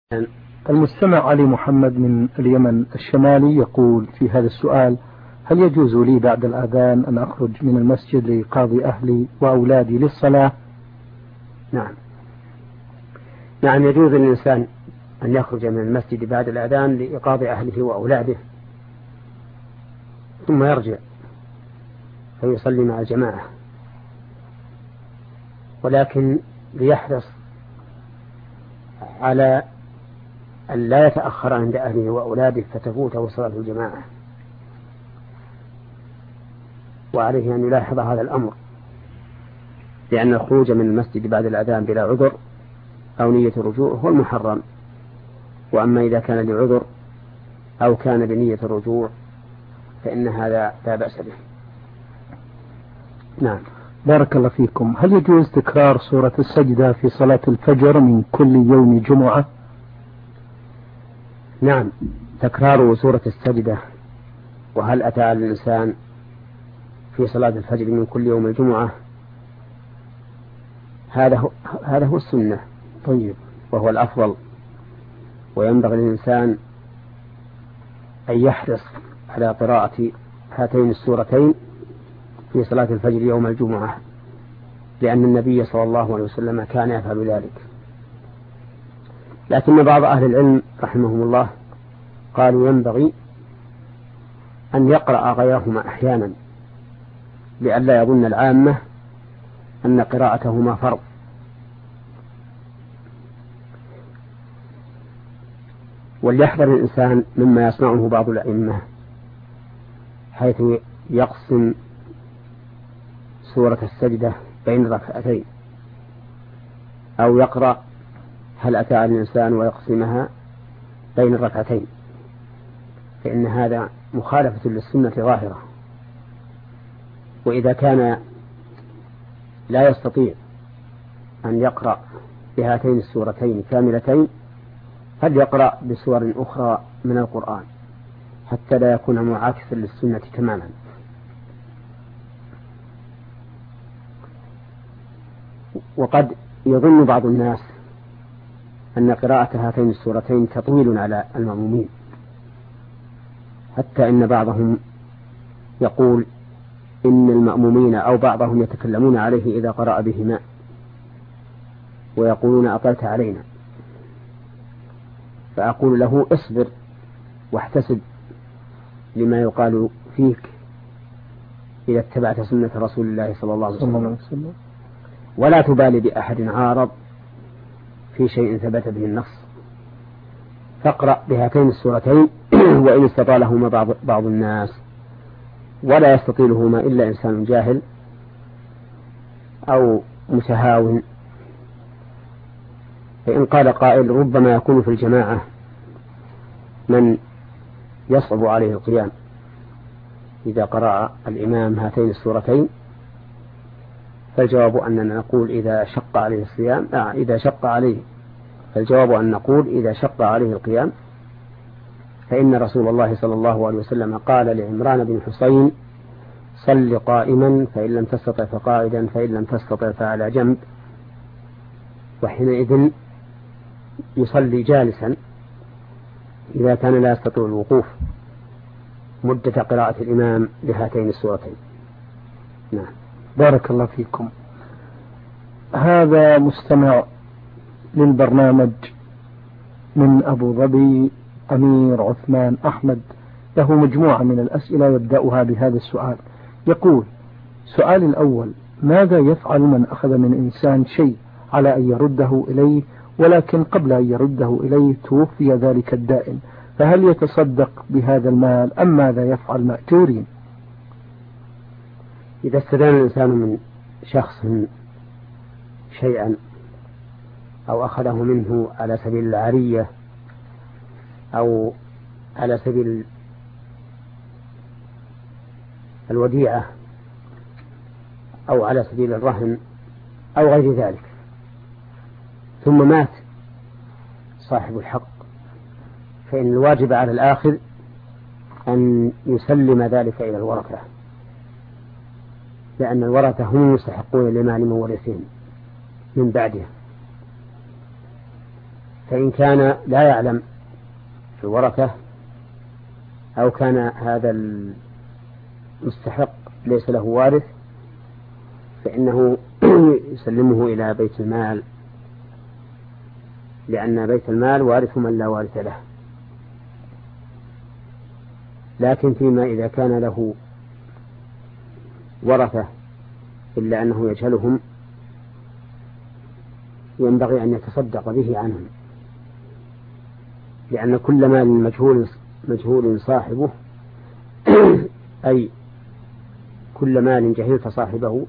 المستمع علي محمد من اليمن الشمالي يقول في هذا السؤال: هل يجوز لي بعد الأذان أن أخرج من المسجد لإيقاظ أهلي وأولادي للصلاة؟ نعم يجوز للإنسان أن يخرج من المسجد بعد الأذان لإيقاظ أهله وأولاده، ثم يرجع فيصلي مع الجماعة، ولكن ليحرص على أن لا يتأخر عند أهله وأولاده فتفوته صلاة الجماعة، وعليه أن يلاحظ هذا الأمر، لأن الخروج من المسجد بعد الأذان بلا عذر أو نية الرجوع هو المحرم. وأما إذا كان لعذر أو كان بنية الرجوع فإن هذا لا بأس به. نعم. بارك الله فيكم. هل يجوز تكرار سورة السجدة في صلاة الفجر من كل يوم جمعة؟ نعم، تكرار سورة السجدة وهل أتى على الإنسان في صلاة الفجر من كل يوم الجمعة هذا هو السنة. طيب، وهو الأفضل، وينبغي للإنسان أن يحرص على قراءة هاتين السورتين في صلاة الفجر يوم الجمعة، لأن النبي صلى الله عليه وسلم كان يفعل ذلك. لكن بعض أهل العلم رحمهم الله قالوا ينبغي أن يقرأ غيرهما أحيانا، لئلا يظن العامة أن قراءتهما فرض. وليحذر الإنسان مما يصنعه بعض الأئمة، حيث يقسم سورة السجدة بين ركعتين، أو يقرأ هل أتى على الإنسان ويقسمها بين الركعتين، فإن هذا مخالفة للسنة ظاهرة. وإذا كان لا يستطيع أن يقرأ بهاتين السورتين كاملتين فليقرأ بسور أخرى من القرآن حتى لا يكون معاكسا للسنة تماما. وقد يظن بعض الناس أن قراءة هاتين السورتين تطويل على المأمومين، حتى إن بعضهم يقول إن المأمومين أو بعضهم يتكلمون عليه إذا قرأ بهما ويقولون أطلت علينا، فأقول له اصبر واحتسب لما يقال فيك إذا اتبعت سنة رسول الله صلى الله عليه وسلم، ولا تبالي بأحد عارض في شيء ثبت به النص، فاقرأ بهاتين السورتين وإن استطالهما بعض الناس، ولا يستطيلهما إلا إنسان جاهل أو متهاون. فإن قال قائل ربما يكون في الجماعة من يصعب عليه القيام إذا قرأ الإمام هاتين السورتين، فالجواب أننا نقول إذا شق عليه الصيام فالجواب أن نقول إذا شق عليه القيام، فإن رسول الله صلى الله عليه وسلم قال لعمران بن حسين صل قائما فإن لم تستطع فقاعدا فإن لم تستطع فعلى جنب، وحينئذ يصلي جالسا إذا كان لا يستطيع الوقوف مدة قراءة الإمام لهاتين السورتين. نعم. بارك الله فيكم. هذا مستمع للبرنامج من أبو ظبي أمير عثمان أحمد، له مجموعة من الأسئلة يبدأها بهذا السؤال. يقول: سؤال الأول: ماذا يفعل من أخذ من إنسان شيء على أن يرده إليه، ولكن قبل أن يرده إليه توفي ذلك الدائن، فهل يتصدق بهذا المال أم ماذا يفعل مأجورين؟ إذا استدان الإنسان من شخص شيئا أو أخذه منه على سبيل العارية أو على سبيل الوديعة أو على سبيل الرهن أو غير ذلك، ثم مات صاحب الحق، فإن الواجب على الآخذ أن يسلم ذلك إلى الورثة، لأن الورثة هم يستحقون لمال مورثين من بعده. فإن كان لا يعلم الورثة أو كان هذا المستحق ليس له وارث فإنه يسلمه إلى بيت المال، لأن بيت المال وارث من لا وارث له. لكن فيما إذا كان له ورثة إلا أنه يجهلهم ينبغي أن يتصدق به عنهم، لأن كل مال مجهول صاحبه أي كل مال جهلت صاحبه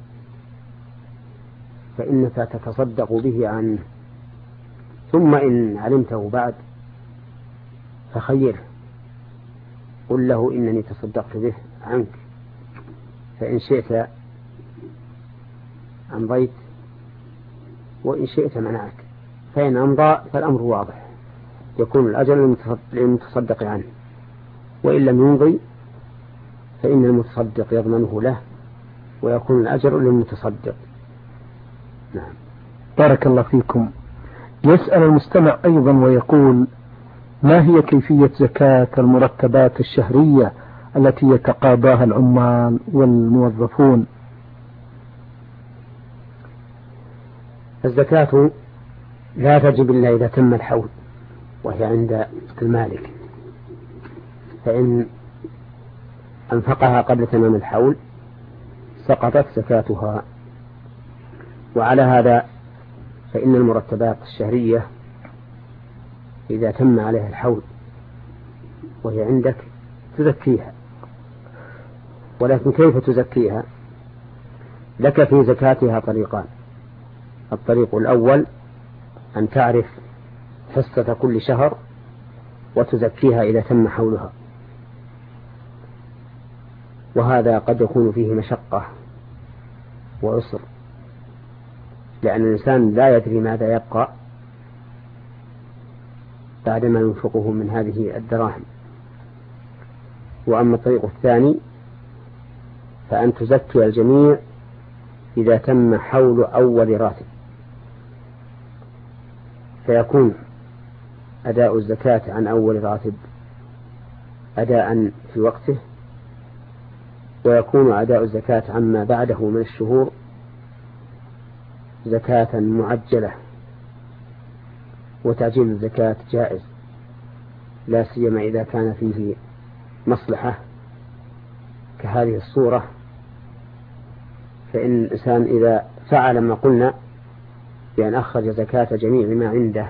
فإنك تتصدق به عنه، ثم إن علمته بعد فخيره، قل له إنني تصدقت به عنك، فإن شئت أمضيت وإن شئت منعك، فإن أمضى فالأمر واضح يكون الأجر للمتصدق عنه، وإن لم يمضي فإن المتصدق يضمنه له ويكون الأجر للمتصدق. نعم. بارك الله فيكم. يسأل المستمع أيضا ويقول: ما هي كيفية زكاة المرتبات الشهرية التي يتقاضاها العمال والموظفون؟ الزكاة لا تجب إلا إذا تم الحول وهي عند المالك، فإن أنفقها قبل تمام الحول سقطت زكاتها. وعلى هذا فإن المرتبات الشهرية إذا تم عليها الحول وهي عندك تزكيها. ولكن كيف تزكيها؟ لك في زكاتها طريقان: الطريق الأول أن تعرف حصة كل شهر وتزكيها إذا تم حولها، وهذا قد يكون فيه مشقة وعسر، لأن الإنسان لا يدري ماذا يبقى بعدما ينفقه من هذه الدراهم. وأما الطريق الثاني فأن تزكي الجميع إذا تم حول أول راتب، فيكون أداء الزكاة عن أول راتب أداء في وقته، ويكون أداء الزكاة عما بعده من الشهور زكاة معجلة. وتعجيل الزكاة جائز، لا سيما إذا كان فيه مصلحة كهذه الصورة، فإن الإنسان إذا فعل ما قلنا بأن أخرج زكاة جميع ما عنده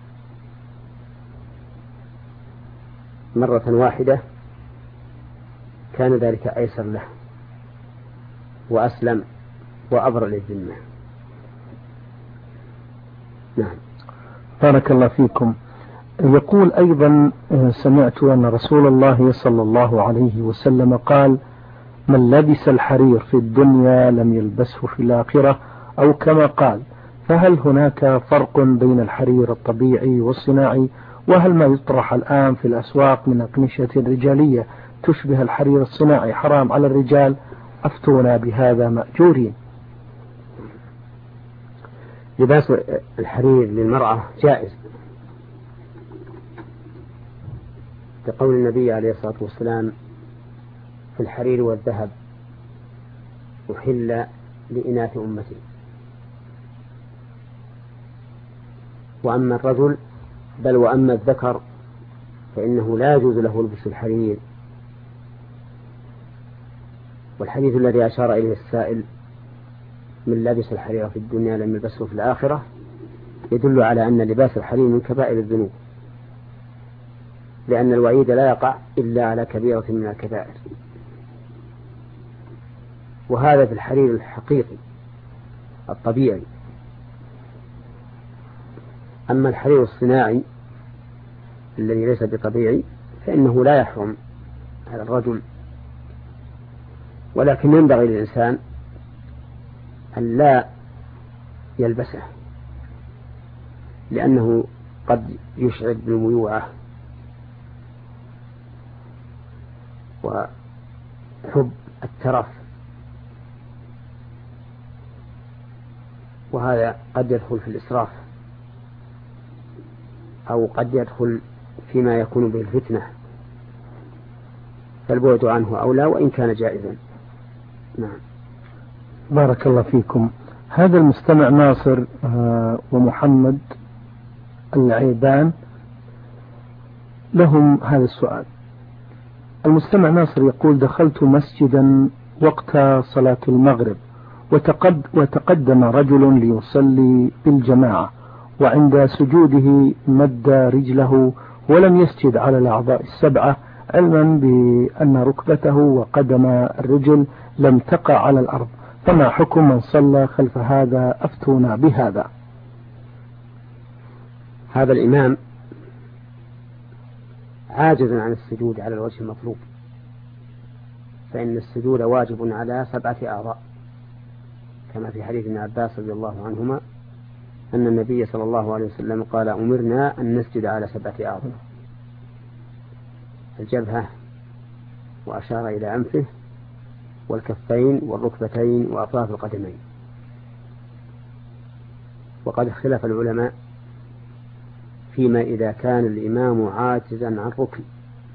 مرة واحدة كان ذلك أيسر له وأسلم وأبرأ للذمة. نعم. بارك الله فيكم. يقول أيضا: سمعت أن رسول الله صلى الله عليه وسلم قال: من لبس الحرير في الدنيا لم يلبسه في الآخرة، أو كما قال. فهل هناك فرق بين الحرير الطبيعي والصناعي؟ وهل ما يطرح الآن في الأسواق من أقمشة رجالية تشبه الحرير الصناعي حرام على الرجال؟ أفتونا بهذا مأجورين. لباس الحرير للمرأة جائز، كقول النبي عليه الصلاة والسلام: في الحرير والذهب أحل لإناث أمتي. وأما الرجل بل وأما الذكر فإنه لا يجوز له لبس الحرير. والحديث الذي أشار إليه السائل: من لبس الحرير في الدنيا لم يلبسه في الآخرة، يدل على أن لباس الحرير من كبائر الذنوب، لأن الوعيد لا يقع إلا على كبيرة من الكبائر. وهذا في الحرير الحقيقي الطبيعي. أما الحرير الصناعي الذي ليس بطبيعي فإنه لا يحرم على الرجل، ولكن ينبغي للإنسان أن لا يلبسه، لأنه قد يشعر بالميوعة وحب الترف، وهذا قد يدخل في الإسراف. أو قد يدخل فيما يكون به الفتنة، فالبعد عنه أولى وإن كان جائزا. نعم. بارك الله فيكم. هذا المستمع ناصر ومحمد العيبان لهم هذا السؤال. المستمع ناصر يقول: دخلت مسجدا وقت صلاة المغرب وتقدم رجل ليصلي بالجماعة، وعند سجوده مد رجله ولم يسجد على الأعضاء السبعة، علما بأن ركبته وقدم الرجل لم تقع على الأرض، فما حكم من صلى خلف هذا؟ أفتونا بهذا. هذا الإمام عاجز عن السجود على الوجه المطلوب، فإن السجود واجب على 7 أعضاء، كما في حديث ابن عباس رضي الله عنهما أن النبي صلى الله عليه وسلم قال: أمرنا أن نسجد على 7 أعضاء: الجبهة، وأشار إلى أنفه، والكفين، والركبتين، وأطراف القدمين. وقد اختلف العلماء فيما إذا كان الإمام عاجزا عن ركن،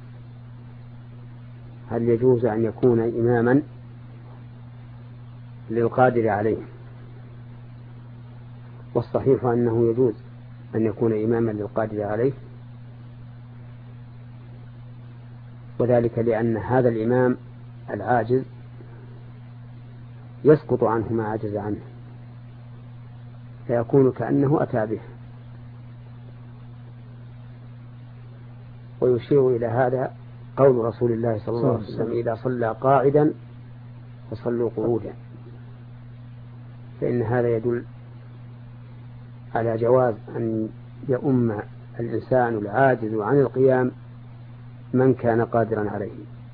هل يجوز أن يكون إماما للقادر عليه؟ والصحيح أنه يجوز أن يكون إماما للقادر عليه، وذلك لأن هذا الإمام العاجز يسقط عنه ما عجز عنه، فيكون كأنه أتى به. ويشير إلى هذا قول رسول الله صلى الله عليه وسلم: إذا صلى قاعدا فصلوا قعودا، فإن هذا يدل على جواز أن يؤم الإنسان العاجز عن القيام من كان قادرا عليه.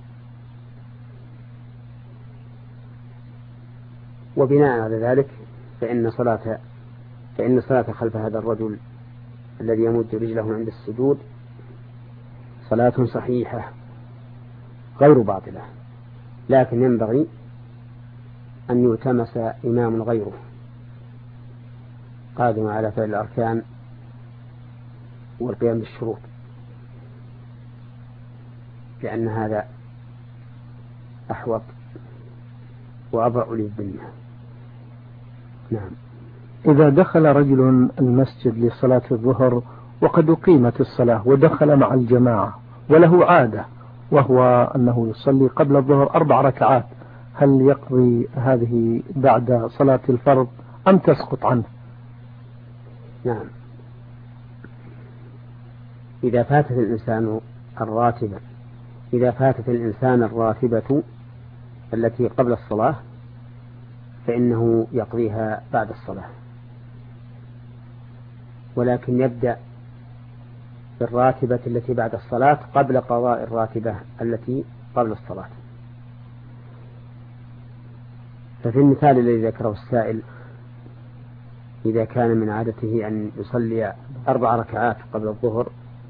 وبناء على ذلك فإن صلاة خلف هذا الرجل الذي يمد رجله عند السجود صلاة صحيحة غير باطلة، لكن ينبغي أن يلتمس إمام غيره قادم على فعل الأركان والقيام بالشروط، لأن هذا أحوط وأبرأ للذمة. نعم. إذا دخل رجل المسجد لصلاة الظهر وقد أقيمت الصلاة ودخل مع الجماعة وله عادة وهو أنه يصلي قبل الظهر 4 ركعات، هل يقضي هذه بعد صلاة الفرض أم تسقط عنه؟ نعم. إذا فاتت الإنسان الراتبة التي قبل الصلاة فإنه يقضيها بعد الصلاة، ولكن يبدأ بالراتبة التي بعد الصلاة قبل قضاء الراتبة التي قبل الصلاة. ففي المثال الذي ذكره السائل، إذا كان من عادته أن يصلي 4 ركعات قبل الظهر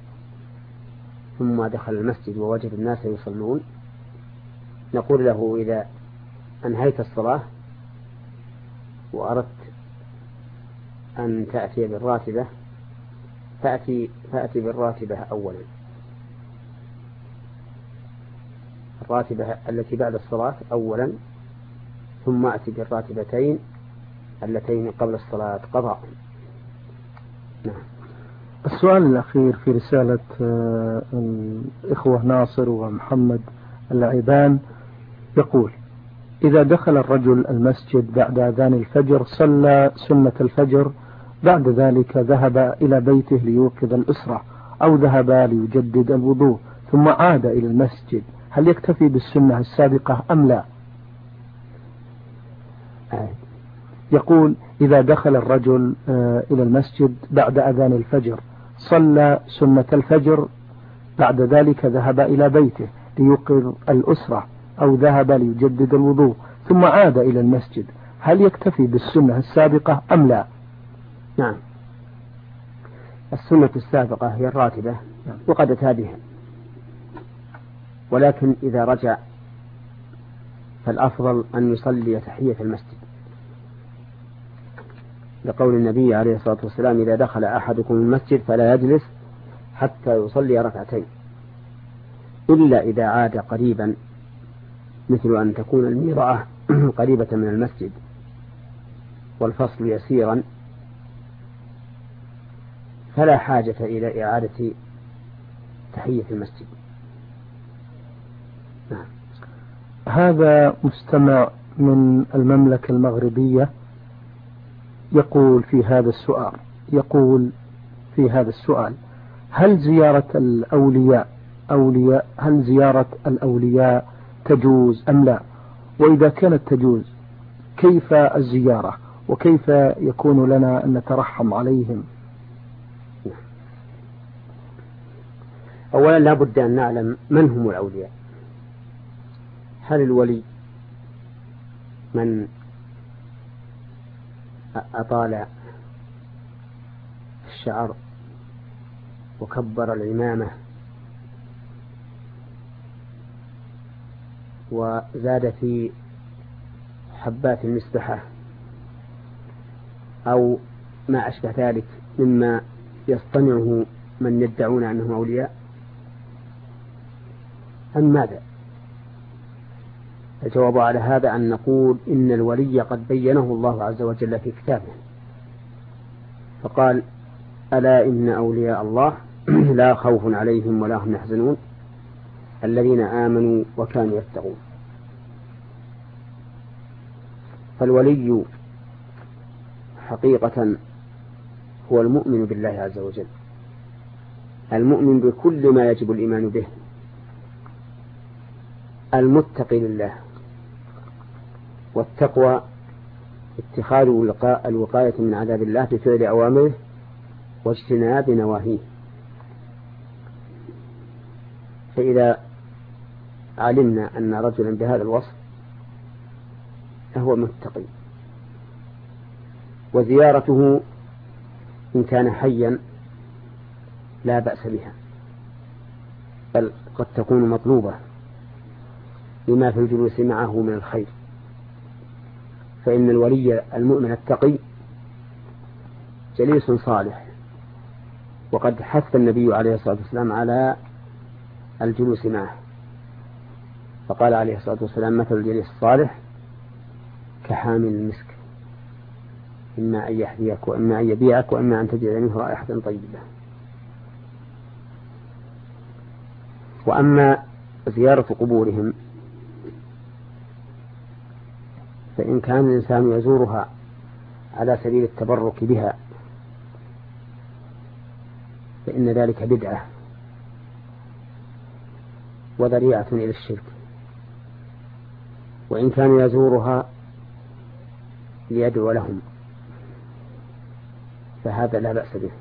ثم دخل المسجد ووجد الناس يصلون، نقول له: إذا أنهيت الصلاة وأردت أن تأتي بالراتبة فأتي بالراتبة أولا، الراتبة التي بعد الصلاة أولا، ثم أتي بالراتبتين اللتين قبل الصلاة قضاء. نعم. السؤال الأخير في رسالة الإخوة ناصر ومحمد العيبان يقول: إذا دخل الرجل المسجد بعد أذان الفجر صلى سنة الفجر، بعد ذلك ذهب إلى بيته ليوقظ الأسرة أو ذهب ليجدد الوضوء ثم عاد إلى المسجد، هل يكتفي بالسنة السابقة أم لا؟ يقول: إذا دخل الرجل إلى المسجد بعد أذان الفجر صلى سنة الفجر، بعد ذلك ذهب إلى بيته ليوقظ الأسرة أو ذهب ليجدد الوضوء ثم عاد إلى المسجد، هل يكتفي بالسنة السابقة أم لا؟ نعم. السنة السابقة هي الراتبة وقد أتى بها، ولكن إذا رجع فالأفضل أن يصلي تحية المسجد، لقول النبي عليه الصلاة والسلام: إذا دخل أحدكم المسجد فلا يجلس حتى يصلي ركعتين، إلا إذا عاد قريبا، مثل أن تكون الميرعة قريبة من المسجد والفصل يسيرا، فلا حاجة إلى إعادة تحية المسجد. هذا مستمع من المملكة المغربية يقول في هذا السؤال: هل زيارة الأولياء تجوز أم لا؟ وإذا كانت تجوز كيف الزيارة، وكيف يكون لنا أن نترحم عليهم؟ أولا لا بد أن نعلم من هم الأولياء. هل الولي من أطال الشعر وكبر العمامة وزاد في حبات المسبحة أو ما أشبه ذلك مما يصطنعه من يدعون أنهم أولياء، أم ماذا؟ الجواب على هذا أن نقول إن الولي قد بينه الله عز وجل في كتابه، فقال: ألا إن أولياء الله لا خوف عليهم ولا هم يحزنون الذين آمنوا وكانوا يتقون. فالولي حقيقة هو المؤمن بالله عز وجل، المؤمن بكل ما يجب الإيمان به، المتقي لله. والتقوى اتخاذ الوقاية من عذاب الله بفعل أوامره واجتناب نواهيه. فإذا علمنا أن رجلا بهذا الوصف فهو متقي، وزيارته إن كان حيا لا بأس بها، بل قد تكون مطلوبة لما في الجلوس معه من الخير. فإن الولي المؤمن التقي جليس صالح، وقد حث النبي عليه الصلاة والسلام على الجلوس معه، فقال عليه الصلاة والسلام: مثل الجليس الصالح كحامل المسك، إما أن يحذيك وإما أن يبيعك وإما أن تجد منه رائحة طيبة. وأما زيارة قبورهم فإن كان الإنسان يزورها على سبيل التبرك بها فإن ذلك بدعة وذريعة إلى الشرك، وإن كان يزورها ليدعو لهم فهذا لا بأس به،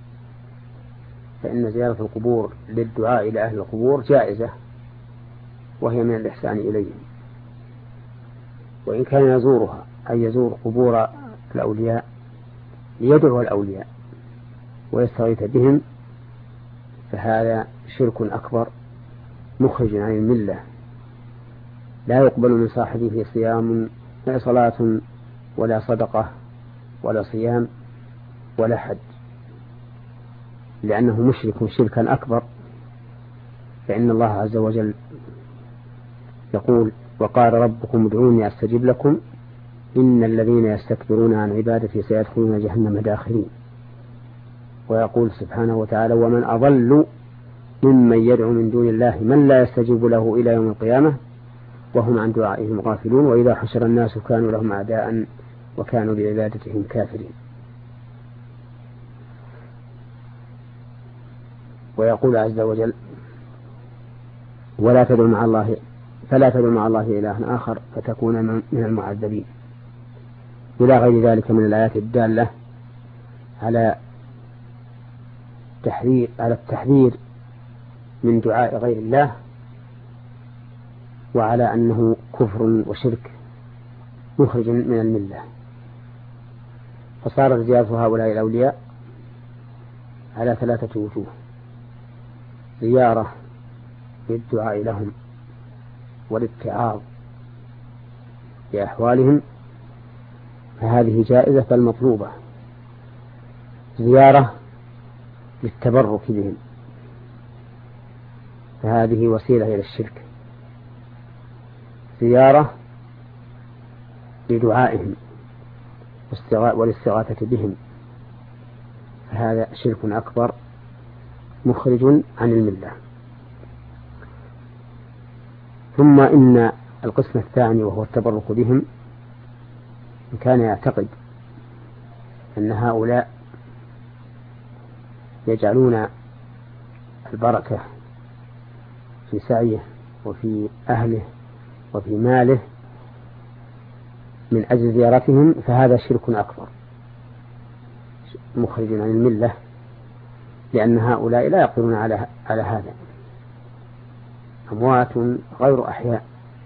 فإن زيارة القبور للدعاء إلى أهل القبور جائزة، وهي من الإحسان إليهم. وإن كان يزورها أي يزور قبور الأولياء ليدعو الأولياء ويستغيث بهم فهذا شرك أكبر مخرج عن الملة، لا يقبل من صاحبه صلاة ولا صدقة ولا صيام ولا حج، لأنه مشرك شركا أكبر. فإن الله عز وجل يقول: وقال ربكم ادعوني أستجب لكم إن الذين يستكبرون عن عبادتي سيدخلون جهنم داخرين. ويقول سبحانه وتعالى: ومن أضل ممن يدعو من دون الله من لا يستجيب له إلى يوم القيامة وهم عن دعائهم غافلون وإذا حشر الناس كانوا لهم أعداء وكانوا بعبادتهم كافرين. ويقول عز وجل: فلا تدعوا مع الله إلها آخر فتكون من المعذبين، إلى غير ذلك من الآيات الدالة على التحذير من دعاء غير الله، وعلى أنه كفر وشرك مخرج من الملة. فصارت زيارة هؤلاء الأولياء على 3 وجوه: زيارة للدعاء لهم والاتعاظ بأحوالهم فهذه جائزة بل مطلوبة، زيارة للتبرك بهم فهذه وسيلة إلى الشرك، زيارة لدعائهم والاستغاثة بهم، فهذا شرك أكبر مخرج عن الملة. ثم إن القسم الثاني وهو التبرك بهم، إن كان يعتقد أن هؤلاء يجعلون البركة في سعيه وفي أهله وفي ماله من أجل زيارتهم، فهذا شرك أكبر مخرج عن الملة، لأن هؤلاء لا يقدرون على هذا، أموات غير أحياء،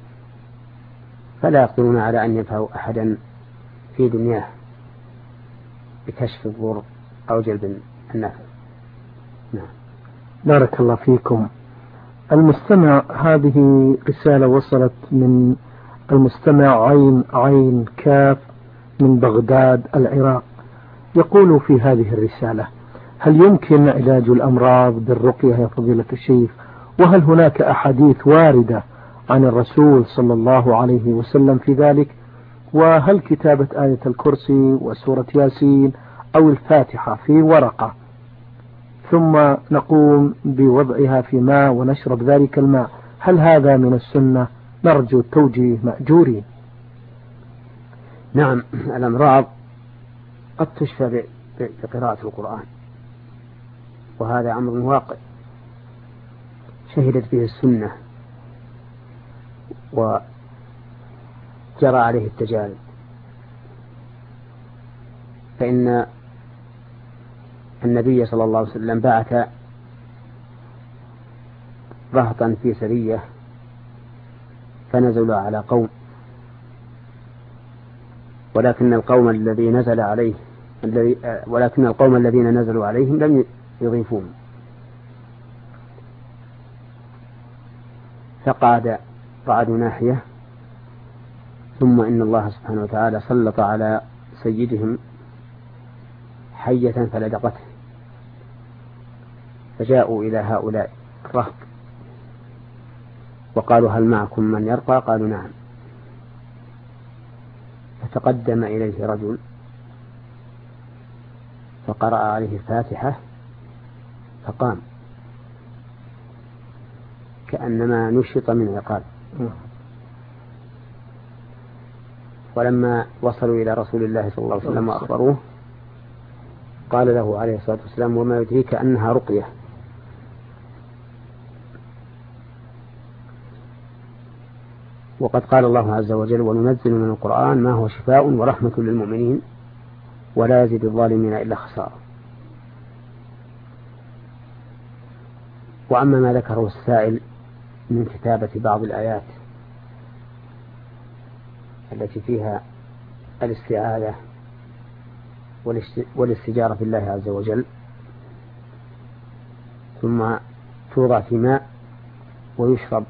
فلا يقدرون على أن ينفعوا أحدا في دنياه بكشف الضر أو جلب النفع. نعم. بارك الله فيكم. المستمع، هذه رسالة وصلت من المستمع عين كاف من بغداد العراق، يقول في هذه الرسالة: هل يمكن علاج الأمراض بالرقية يا فضيلة الشيخ؟ وهل هناك أحاديث واردة عن الرسول صلى الله عليه وسلم في ذلك؟ وهل كتابة آية الكرسي وسورة ياسين أو الفاتحة في ورقة ثم نقوم بوضعها في ماء ونشرب ذلك الماء، هل هذا من السنة؟ نرجو التوجيه مأجورين. نعم، الأمراض قد تشفى بقراءة القرآن، وهذا أمر واقع شهدت به السنة وجرى عليه التجارب. فإن النبي صلى الله عليه وسلم بعث رهطا في سرية فنزلوا على قوم، ولكن القوم الذين نزلوا عليهم لم يضيفون، فقعدوا ناحية، ثم إن الله سبحانه وتعالى سلط على سيدهم حية فلدغته، فجاءوا إلى هؤلاء الرهط وقالوا: هل معكم من يرقى؟ قالوا: نعم. فتقدم إليه رجل فقرأ عليه الفاتحة فقام كأنما نشط من عقال. ولما وصلوا إلى رسول الله صلى الله عليه وسلم وأخبروه قال له عليه الصلاة والسلام: وما يدريك أنها رقية؟ وقد قال الله عز وجل: وننزل من القرآن ما هو شفاء ورحمة للمؤمنين ولا يزيد الظالمين إلا خسارة. وأما ما ذكره السائل من كتابة بعض الآيات التي فيها الاستعاذة والاستجارة بالله عز وجل ثم توضع في ماء ويشرب،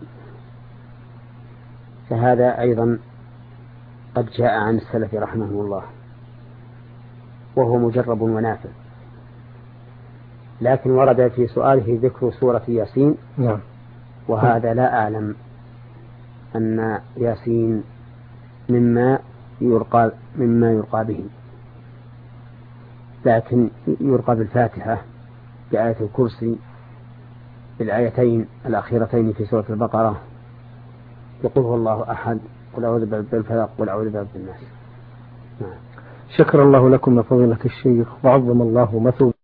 فهذا أيضا قد جاء عن السلف رحمه الله وهو مجرب ونافع، لكن ورد في سؤاله ذكر سورة ياسين. نعم. وهذا لا أعلم أن ياسين مما يرقى به، لكن يرقى بالفاتحة بآية الكرسي بالآيتين الأخيرتين في سورة البقرة، يقول هو الله أحد، قل أعوذ برب الفلق، قل أعوذ برب الناس. شكر الله لكم يا فضيلة الشيخ، وعظم الله مثوبة.